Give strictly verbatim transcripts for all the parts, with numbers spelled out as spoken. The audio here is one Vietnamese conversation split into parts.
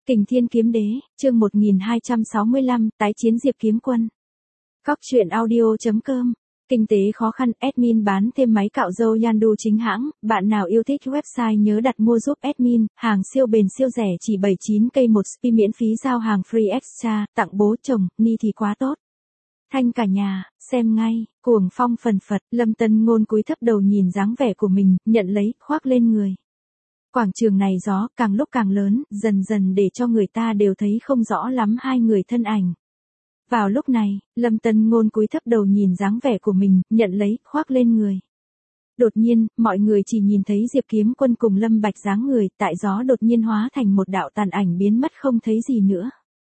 Kình Thiên Kiếm Đế, chương một nghìn hai trăm sáu mươi lăm, tái chiến Diệp Kiếm Quân. Cóc truyện audio chấm com. Kinh tế khó khăn, admin bán thêm máy cạo râu Yandu chính hãng, bạn nào yêu thích website nhớ đặt mua giúp admin, hàng siêu bền siêu rẻ chỉ bảy mươi chín k một spi miễn phí giao hàng free extra, tặng bố chồng, ni thì quá tốt. Thanh cả nhà, xem ngay, cuồng phong phần phật, Lâm Tân Ngôn cúi thấp đầu nhìn dáng vẻ của mình, nhận lấy, khoác lên người. Quảng trường này gió càng lúc càng lớn, dần dần để cho người ta đều thấy không rõ lắm hai người thân ảnh. Vào lúc này, Lâm Tân Ngôn cúi thấp đầu nhìn dáng vẻ của mình, nhận lấy, khoác lên người. Đột nhiên, mọi người chỉ nhìn thấy Diệp Kiếm Quân cùng Lâm Bạch dáng người, tại gió đột nhiên hóa thành một đạo tàn ảnh biến mất không thấy gì nữa.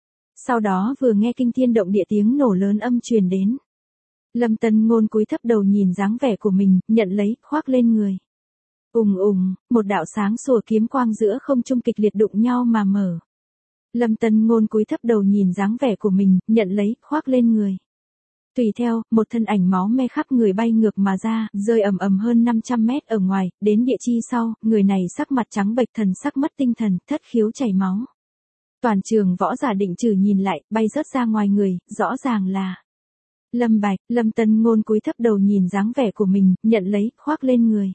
Sau đó vừa nghe kinh thiên động địa tiếng nổ lớn âm truyền đến. Lâm Tân Ngôn cúi thấp đầu nhìn dáng vẻ của mình, nhận lấy, khoác lên người. Ùng ùng, một đạo sáng sủa kiếm quang giữa không trung kịch liệt đụng nhau mà mở. Lâm Tân Ngôn cúi thấp đầu nhìn dáng vẻ của mình, nhận lấy, khoác lên người. Tùy theo, một thân ảnh máu me khắp người bay ngược mà ra, rơi ầm ầm hơn năm trăm mét ở ngoài, đến địa chi sau, người này sắc mặt trắng bệch, thần sắc mất tinh thần, thất khiếu chảy máu. Toàn trường võ giả định trừ nhìn lại, bay rớt ra ngoài người, rõ ràng là Lâm Bạch. Lâm Tân Ngôn cúi thấp đầu nhìn dáng vẻ của mình, nhận lấy, khoác lên người.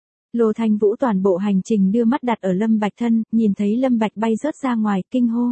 Lô Thanh Vũ toàn bộ hành trình đưa mắt đặt ở Lâm Bạch thân, nhìn thấy Lâm Bạch bay rớt ra ngoài, kinh hô.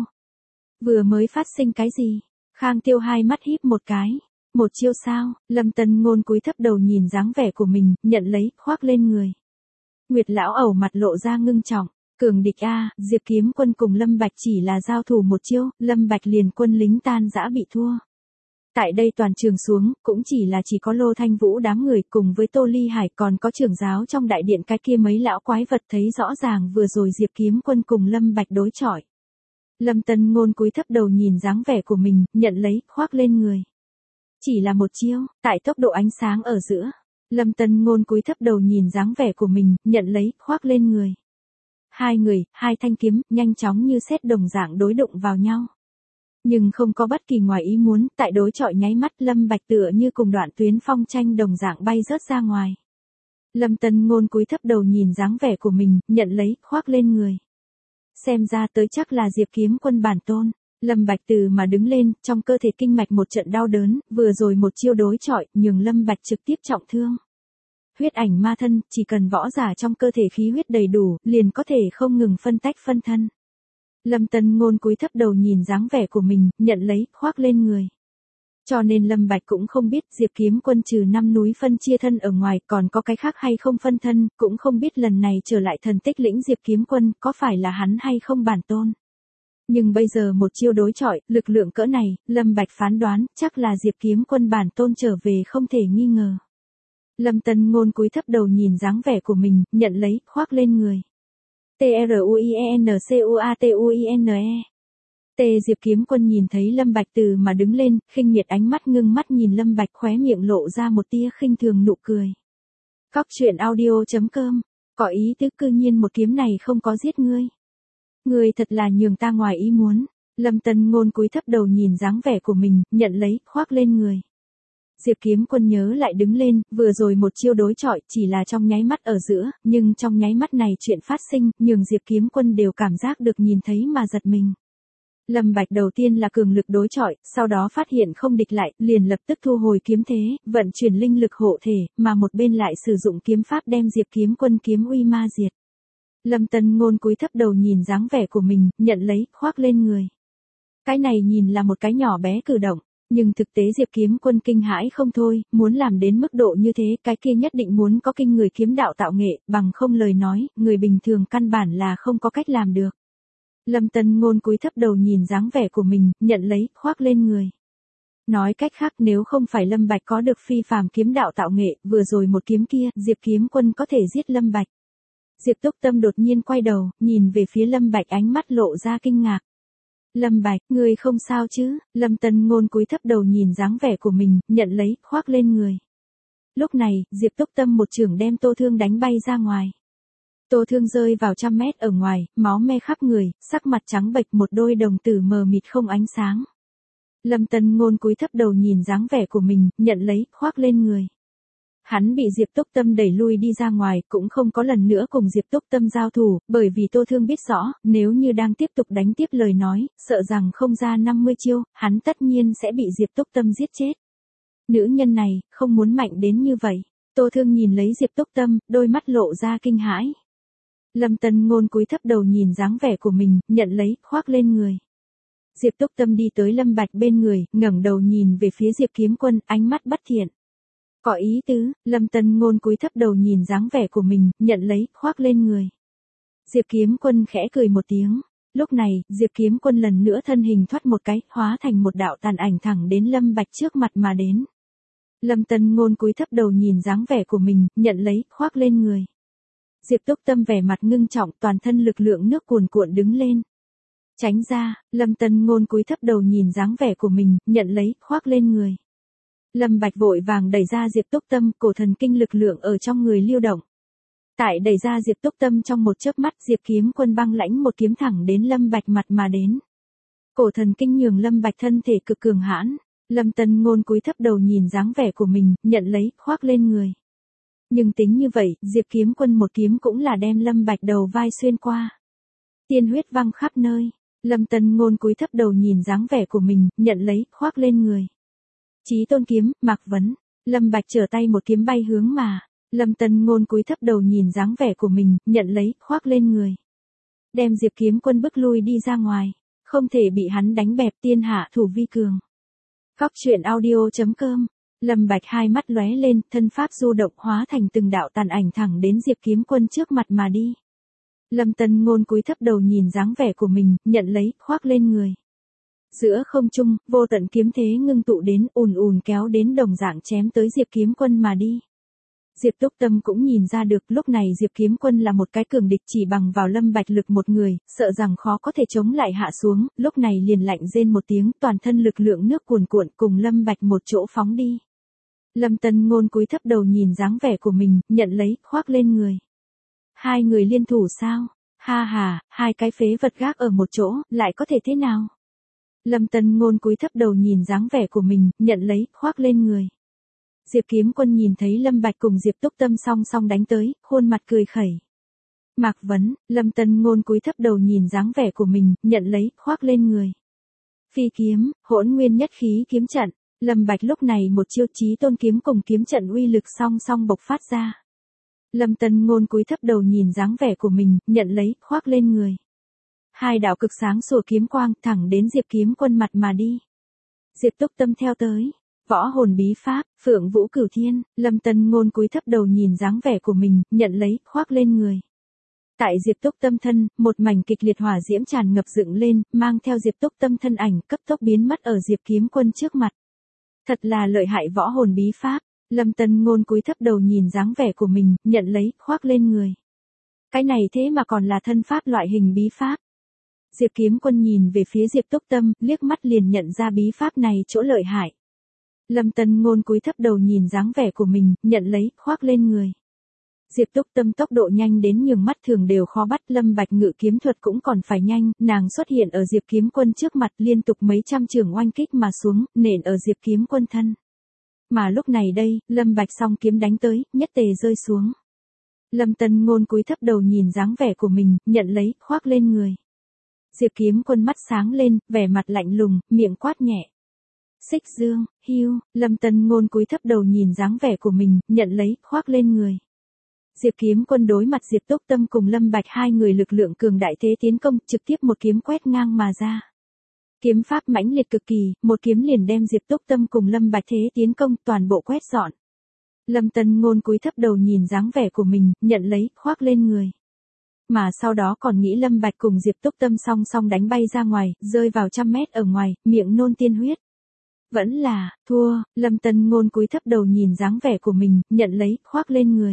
Vừa mới phát sinh cái gì? Khang Tiêu hai mắt híp một cái. Một chiêu sao? Lâm Tân Ngôn cúi thấp đầu nhìn dáng vẻ của mình, nhận lấy, khoác lên người. Nguyệt lão ẩu mặt lộ ra ngưng trọng. Cường địch a, Diệp Kiếm Quân cùng Lâm Bạch chỉ là giao thủ một chiêu, Lâm Bạch liền quân lính tan rã bị thua. Tại đây toàn trường xuống, cũng chỉ là chỉ có Lô Thanh Vũ đám người cùng với Tô Ly Hải, còn có trưởng giáo trong đại điện cái kia mấy lão quái vật thấy rõ ràng vừa rồi Diệp Kiếm Quân cùng Lâm Bạch đối chọi. Lâm Tân Ngôn cúi thấp đầu nhìn dáng vẻ của mình, nhận lấy, khoác lên người. Chỉ là một chiêu, tại tốc độ ánh sáng ở giữa. Lâm Tân Ngôn cúi thấp đầu nhìn dáng vẻ của mình, nhận lấy, khoác lên người. Hai người, hai thanh kiếm, nhanh chóng như sét đồng dạng đối đụng vào nhau. Nhưng không có bất kỳ ngoài ý muốn, tại đối chọi nháy mắt Lâm Bạch tựa như cùng đoạn tuyến phong tranh đồng dạng bay rớt ra ngoài. Lâm Tân Ngôn cúi thấp đầu nhìn dáng vẻ của mình, nhận lấy, khoác lên người. Xem ra tới chắc là Diệp Kiếm Quân bản tôn. Lâm Bạch từ mà đứng lên, trong cơ thể kinh mạch một trận đau đớn, vừa rồi một chiêu đối chọi, nhường Lâm Bạch trực tiếp trọng thương. Huyết ảnh ma thân, chỉ cần võ giả trong cơ thể khí huyết đầy đủ, liền có thể không ngừng phân tách phân thân. Lâm Tân Ngôn cúi thấp đầu nhìn dáng vẻ của mình, nhận lấy, khoác lên người. Cho nên Lâm Bạch cũng không biết Diệp Kiếm Quân trừ năm núi phân chia thân ở ngoài còn có cái khác hay không phân thân, cũng không biết lần này trở lại thần tích lĩnh Diệp Kiếm Quân có phải là hắn hay không bản tôn. Nhưng bây giờ một chiêu đối chọi, lực lượng cỡ này, Lâm Bạch phán đoán, chắc là Diệp Kiếm Quân bản tôn trở về không thể nghi ngờ. Lâm Tân Ngôn cúi thấp đầu nhìn dáng vẻ của mình, nhận lấy, khoác lên người. T R U I E N C U A T U I N E. T Diệp Kiếm Quân nhìn thấy Lâm Bạch từ mà đứng lên, khinh miệt ánh mắt ngưng mắt nhìn Lâm Bạch, khóe miệng lộ ra một tia khinh thường nụ cười. Cóc truyện audio chấm com. Có ý tứ cư nhiên một kiếm này không có giết ngươi. Ngươi thật là nhường ta ngoài ý muốn. Lâm Tân Ngôn cúi thấp đầu nhìn dáng vẻ của mình, nhận lấy, khoác lên người. Diệp Kiếm Quân nhớ lại đứng lên, vừa rồi một chiêu đối chọi chỉ là trong nháy mắt ở giữa, nhưng trong nháy mắt này chuyện phát sinh, nhường Diệp Kiếm Quân đều cảm giác được nhìn thấy mà giật mình. Lâm Bạch đầu tiên là cường lực đối chọi, sau đó phát hiện không địch lại, liền lập tức thu hồi kiếm thế, vận chuyển linh lực hộ thể, mà một bên lại sử dụng kiếm pháp đem Diệp Kiếm Quân kiếm uy ma diệt. Lâm Tân Ngôn cúi thấp đầu nhìn dáng vẻ của mình, nhận lấy, khoác lên người. Cái này nhìn là một cái nhỏ bé cử động. Nhưng thực tế Diệp Kiếm Quân kinh hãi không thôi, muốn làm đến mức độ như thế, cái kia nhất định muốn có kinh người kiếm đạo tạo nghệ, bằng không lời nói, người bình thường căn bản là không có cách làm được. Lâm Tân Ngôn cúi thấp đầu nhìn dáng vẻ của mình, nhận lấy, khoác lên người. Nói cách khác nếu không phải Lâm Bạch có được phi phàm kiếm đạo tạo nghệ, vừa rồi một kiếm kia, Diệp Kiếm Quân có thể giết Lâm Bạch. Diệp Túc Tâm đột nhiên quay đầu, nhìn về phía Lâm Bạch ánh mắt lộ ra kinh ngạc. Lâm Bạch, ngươi không sao chứ? Lâm Tân Ngôn cúi thấp đầu nhìn dáng vẻ của mình, nhận lấy, khoác lên người. Lúc này, Diệp Túc Tâm một chưởng đem Tô Thương đánh bay ra ngoài. Tô Thương rơi vào trăm mét ở ngoài, máu me khắp người, sắc mặt trắng bệch, một đôi đồng tử mờ mịt không ánh sáng. Lâm Tân Ngôn cúi thấp đầu nhìn dáng vẻ của mình, nhận lấy, khoác lên người. Hắn bị Diệp Túc Tâm đẩy lui đi ra ngoài, cũng không có lần nữa cùng Diệp Túc Tâm giao thủ, bởi vì Tô Thương biết rõ, nếu như đang tiếp tục đánh tiếp lời nói, sợ rằng không ra năm mươi chiêu, hắn tất nhiên sẽ bị Diệp Túc Tâm giết chết. Nữ nhân này, không muốn mạnh đến như vậy. Tô Thương nhìn lấy Diệp Túc Tâm, đôi mắt lộ ra kinh hãi. Lâm Tân Ngôn cúi thấp đầu nhìn dáng vẻ của mình, nhận lấy, khoác lên người. Diệp Túc Tâm đi tới Lâm Bạch bên người, ngẩng đầu nhìn về phía Diệp Kiếm Quân, ánh mắt bất thiện. Có ý tứ, Lâm Tân Ngôn cúi thấp đầu nhìn dáng vẻ của mình, nhận lấy, khoác lên người. Diệp Kiếm Quân khẽ cười một tiếng. Lúc này, Diệp Kiếm Quân lần nữa thân hình thoát một cái, hóa thành một đạo tàn ảnh thẳng đến Lâm Bạch trước mặt mà đến. Lâm Tân Ngôn cúi thấp đầu nhìn dáng vẻ của mình, nhận lấy, khoác lên người. Diệp Túc Tâm vẻ mặt ngưng trọng, toàn thân lực lượng nước cuồn cuộn đứng lên. Tránh ra, Lâm Tân Ngôn cúi thấp đầu nhìn dáng vẻ của mình, nhận lấy, khoác lên người. Lâm Bạch vội vàng đẩy ra Diệp Túc Tâm, cổ thần kinh lực lượng ở trong người lưu động. Tại đẩy ra Diệp Túc Tâm trong một chớp mắt, Diệp Kiếm Quân băng lãnh một kiếm thẳng đến Lâm Bạch mặt mà đến. Cổ thần kinh nhường Lâm Bạch thân thể cực cường hãn. Lâm Tân Ngôn cúi thấp đầu nhìn dáng vẻ của mình, nhận lấy, khoác lên người. Nhưng tính như vậy, Diệp Kiếm Quân một kiếm cũng là đem Lâm Bạch đầu vai xuyên qua. Tiên huyết văng khắp nơi. Lâm Tân Ngôn cúi thấp đầu nhìn dáng vẻ của mình, nhận lấy, khoác lên người. Chí tôn kiếm, Mạc Vấn. Lâm Bạch trở tay một kiếm bay hướng mà. Lâm Tân Ngôn cúi thấp đầu nhìn dáng vẻ của mình, nhận lấy, khoác lên người. Đem Diệp Kiếm Quân bức lui đi ra ngoài. Không thể bị hắn đánh bẹp, tiên hạ thủ vi cường. Góc truyện audio chấm com. Lâm Bạch hai mắt lóe lên, thân pháp du động hóa thành từng đạo tàn ảnh thẳng đến Diệp Kiếm Quân trước mặt mà đi. Lâm Tân Ngôn cúi thấp đầu nhìn dáng vẻ của mình, nhận lấy, khoác lên người. Giữa không trung, vô tận kiếm thế ngưng tụ đến, ùn ùn kéo đến đồng dạng chém tới Diệp Kiếm Quân mà đi. Diệp Túc Tâm cũng nhìn ra được, lúc này Diệp Kiếm Quân là một cái cường địch, chỉ bằng vào Lâm Bạch lực một người, sợ rằng khó có thể chống lại hạ xuống, lúc này liền lạnh rên một tiếng, toàn thân lực lượng nước cuồn cuộn cùng Lâm Bạch một chỗ phóng đi. Lâm Tân Ngôn cúi thấp đầu nhìn dáng vẻ của mình, nhận lấy, khoác lên người. Hai người liên thủ sao? Ha ha, hai cái phế vật gác ở một chỗ, lại có thể thế nào? Lâm Tân Ngôn cúi thấp đầu nhìn dáng vẻ của mình, nhận lấy, khoác lên người. Diệp Kiếm Quân nhìn thấy Lâm Bạch cùng Diệp Túc Tâm song song đánh tới, khuôn mặt cười khẩy. Mạc Vấn, Lâm Tân Ngôn cúi thấp đầu nhìn dáng vẻ của mình, nhận lấy, khoác lên người. Phi kiếm, hỗn nguyên nhất khí kiếm trận. Lâm Bạch lúc này một chiêu chí tôn kiếm cùng kiếm trận uy lực song song bộc phát ra. Lâm Tân Ngôn cúi thấp đầu nhìn dáng vẻ của mình, nhận lấy, khoác lên người. Hai đạo cực sáng sủa kiếm quang thẳng đến Diệp Kiếm Quân mặt mà đi. Diệp Túc Tâm theo tới. Võ hồn bí pháp, Phượng Vũ Cửu Thiên. Lâm Tân Ngôn cúi thấp đầu nhìn dáng vẻ của mình, nhận lấy, khoác lên người. Tại Diệp Túc Tâm thân, một mảnh kịch liệt hỏa diễm tràn ngập dựng lên, mang theo Diệp Túc Tâm thân ảnh cấp tốc biến mất ở Diệp Kiếm Quân trước mặt. Thật là lợi hại võ hồn bí pháp. Lâm Tân Ngôn cúi thấp đầu nhìn dáng vẻ của mình, nhận lấy, khoác lên người. Cái này thế mà còn là thân pháp loại hình bí pháp. Diệp Kiếm Quân nhìn về phía Diệp Túc Tâm, liếc mắt liền nhận ra bí pháp này chỗ lợi hại. Lâm Tân Ngôn cúi thấp đầu nhìn dáng vẻ của mình, nhận lấy, khoác lên người. Diệp Túc Tâm tốc độ nhanh đến nhường mắt thường đều khó bắt, Lâm Bạch ngự kiếm thuật cũng còn phải nhanh, nàng xuất hiện ở Diệp Kiếm Quân trước mặt, liên tục mấy trăm trường oanh kích mà xuống, nện ở Diệp Kiếm Quân thân. Mà lúc này đây, Lâm Bạch song kiếm đánh tới, nhất tề rơi xuống. Lâm Tân Ngôn cúi thấp đầu nhìn dáng vẻ của mình, nhận lấy, khoác lên người. Diệp Kiếm Quân mắt sáng lên, vẻ mặt lạnh lùng, miệng quát nhẹ. Xích dương, hưu. Lâm Tân Ngôn cúi thấp đầu nhìn dáng vẻ của mình, nhận lấy, khoác lên người. Diệp Kiếm Quân đối mặt Diệp Túc Tâm cùng Lâm Bạch hai người lực lượng cường đại thế tiến công, trực tiếp một kiếm quét ngang mà ra. Kiếm pháp mãnh liệt cực kỳ, một kiếm liền đem Diệp Túc Tâm cùng Lâm Bạch thế tiến công toàn bộ quét dọn. Lâm Tân Ngôn cúi thấp đầu nhìn dáng vẻ của mình, nhận lấy, khoác lên người. Mà sau đó còn nghĩ Lâm Bạch cùng Diệp Túc Tâm song song đánh bay ra ngoài, rơi vào trăm mét ở ngoài, miệng nôn tiên huyết. Vẫn là, thua. Lâm Tân Ngôn cúi thấp đầu nhìn dáng vẻ của mình, nhận lấy, khoác lên người.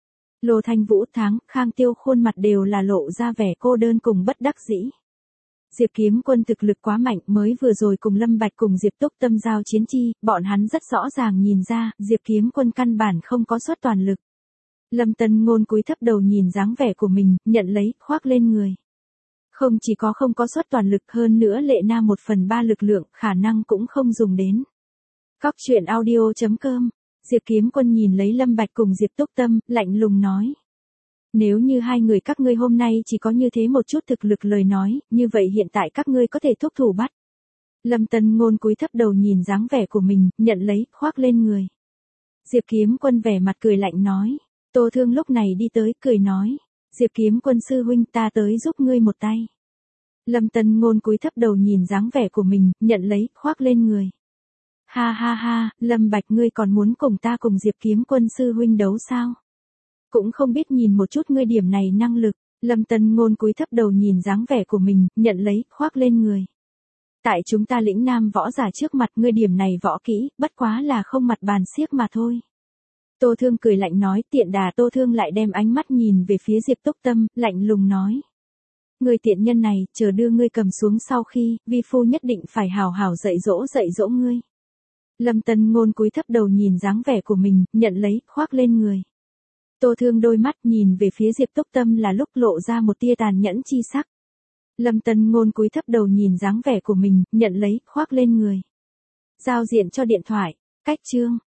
Lô Thanh Vũ, Tháng, Khang Tiêu khuôn mặt đều là lộ ra vẻ cô đơn cùng bất đắc dĩ. Diệp Kiếm Quân thực lực quá mạnh, mới vừa rồi cùng Lâm Bạch cùng Diệp Túc Tâm giao chiến chi, bọn hắn rất rõ ràng nhìn ra, Diệp Kiếm Quân căn bản không có xuất toàn lực. Lâm Tân Ngôn cúi thấp đầu nhìn dáng vẻ của mình, nhận lấy, khoác lên người. Không chỉ có không có xuất toàn lực, hơn nữa Lệ Na một phần ba lực lượng, khả năng cũng không dùng đến. Góc truyện audio chấm com Diệp Kiếm Quân nhìn lấy Lâm Bạch cùng Diệp Túc Tâm, lạnh lùng nói. Nếu như hai người các ngươi hôm nay chỉ có như thế một chút thực lực lời nói, như vậy hiện tại các ngươi có thể thúc thủ bắt. Lâm Tân Ngôn cúi thấp đầu nhìn dáng vẻ của mình, nhận lấy, khoác lên người. Diệp Kiếm Quân vẻ mặt cười lạnh nói. Tô Thương lúc này đi tới, cười nói. Diệp Kiếm Quân sư huynh, ta tới giúp ngươi một tay. Lâm Tân Ngôn cúi thấp đầu nhìn dáng vẻ của mình, nhận lấy, khoác lên người. Ha ha ha, Lâm Bạch ngươi còn muốn cùng ta cùng Diệp Kiếm Quân sư huynh đấu sao? Cũng không biết nhìn một chút ngươi điểm này năng lực. Lâm Tân Ngôn cúi thấp đầu nhìn dáng vẻ của mình, nhận lấy, khoác lên người. Tại chúng ta lĩnh nam võ giả trước mặt ngươi điểm này võ kỹ, bất quá là không mặt bàn xiếc mà thôi. Tô Thương cười lạnh nói, tiện đà Tô Thương lại đem ánh mắt nhìn về phía Diệp Túc Tâm, lạnh lùng nói. Ngươi tiện nhân này, chờ đưa ngươi cầm xuống sau khi, vi phu nhất định phải hào hào dạy dỗ dạy dỗ ngươi. Lâm Tân Ngôn cúi thấp đầu nhìn dáng vẻ của mình, nhận lấy, khoác lên người. Tô Thương đôi mắt nhìn về phía Diệp Túc Tâm là lúc lộ ra một tia tàn nhẫn chi sắc. Lâm Tân Ngôn cúi thấp đầu nhìn dáng vẻ của mình, nhận lấy, khoác lên người. Giao diện cho điện thoại, cách chương.